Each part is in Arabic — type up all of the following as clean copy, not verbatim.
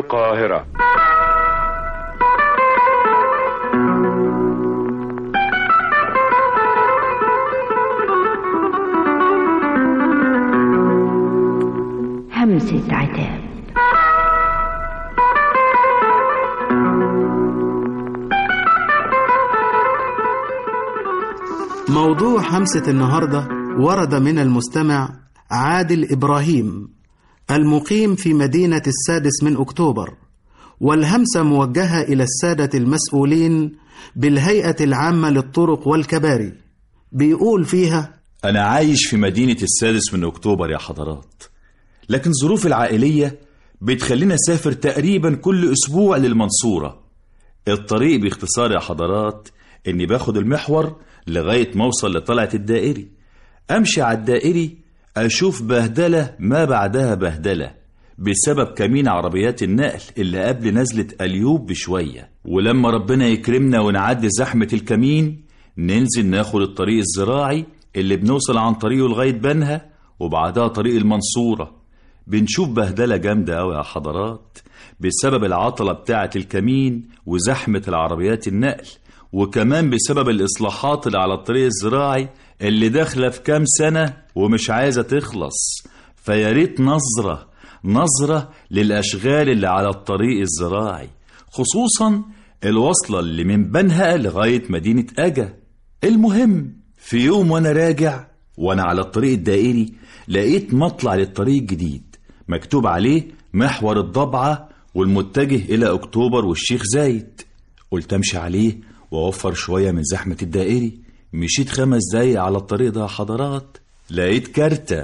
القاهرة. همسة عتاب. موضوع همسة النهاردة ورد من المستمع عادل إبراهيم المقيم في مدينة 6 أكتوبر، والهمسة موجهة إلى السادة المسؤولين بالهيئة العامة للطرق والكباري. بيقول فيها: أنا عايش في مدينة 6 أكتوبر يا حضرات، لكن ظروف العائلية بتخلينا أسافر تقريبا كل أسبوع للمنصورة. الطريق باختصار يا حضرات إني باخد المحور لغاية ما أوصل لطلعة الدائري، أمشي على الدائري أشوف بهدلة ما بعدها بهدلة بسبب كمين عربيات النقل اللي قبل نزلة أليوب بشوية، ولما ربنا يكرمنا ونعدي زحمة الكمين ننزل ناخد الطريق الزراعي اللي بنوصل عن طريقه لغاية بنها وبعدها طريق المنصورة. بنشوف بهدلة جامدة أوي يا حضرات بسبب العطلة بتاعة الكمين وزحمة العربيات النقل، وكمان بسبب الإصلاحات اللي على الطريق الزراعي اللي داخلة في كام سنة ومش عايزة تخلص. فياريت نظرة للأشغال اللي على الطريق الزراعي، خصوصا الوصلة اللي من بنها لغاية مدينة أجا. المهم في يوم وانا راجع وانا على الطريق الدائري لقيت مطلع للطريق الجديد مكتوب عليه محور الضبعة والمتجه إلى أكتوبر والشيخ زايد. قلت أمشي عليه وأوفر شوية من زحمة الدائري. مشيت 5 دقايق على الطريق ده يا حضرات، لقيت كارتة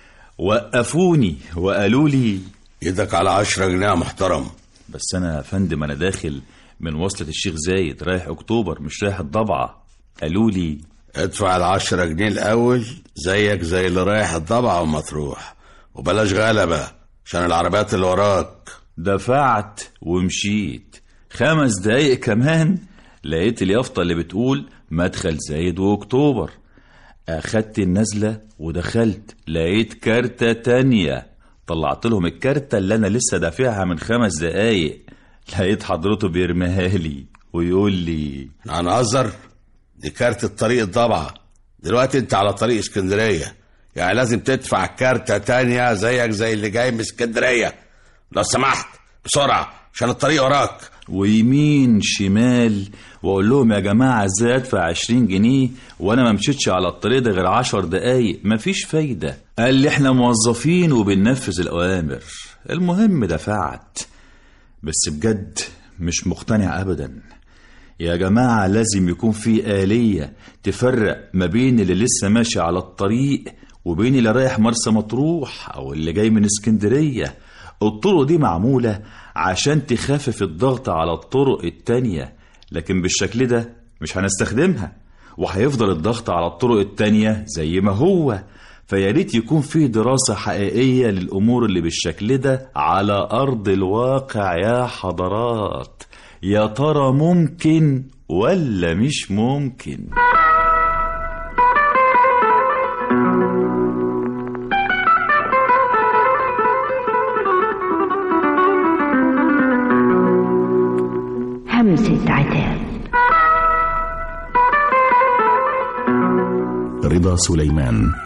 وقفوني وقالوا لي: ايدك على 10 جنيه يا محترم. بس أنا يا فندم أنا داخل من وصلة الشيخ زايد رايح أكتوبر مش رايح الضبعة. قالوا لي: ادفع 10 جنيه الأول زيك زي اللي رايح الضبعة وما تروح، وبلاش غلبة عشان العربيات اللي وراك. دفعت ومشيت 5 دقايق كمان لقيت اليافطة اللي بتقول مدخل زايد وأكتوبر. أخدت النزلة ودخلت لقيت كارتة تانية، طلعت لهم الكارتة اللي أنا لسه دافعها من 5 دقايق. لقيت حضرته بيرميها لي ويقول لي: هنهزر؟ دي كارت الطريق الضبعة، دلوقتي انت على طريق اسكندرية، يعني لازم تدفع كارتة تانية زيك زي اللي جاي من اسكندرية. لو سمحت بسرعة عشان الطريق وراك. ويمين شمال واقول لهم: يا جماعة ازاي ادفع 20 جنيه وانا ما مشيتش على الطريق ده غير 10 دقايق؟ مفيش فايدة. قال لي: احنا موظفين وبننفذ الأوامر. المهم دفعت، بس بجد مش مقتنع ابدا. يا جماعة لازم يكون في آلية تفرق ما بين اللي لسه ماشي على الطريق وبين اللي رايح مرسى مطروح أو اللي جاي من اسكندرية. الطرق دي معمولة عشان تخفف الضغط على الطرق التانية، لكن بالشكل ده مش هنستخدمها وهيفضل الضغط على الطرق التانية زي ما هو. فياريت يكون فيه دراسة حقيقية للأمور اللي بالشكل ده على أرض الواقع يا حضرات. يا ترى ممكن ولا مش ممكن؟ همسة عتاب. رضا سليمان.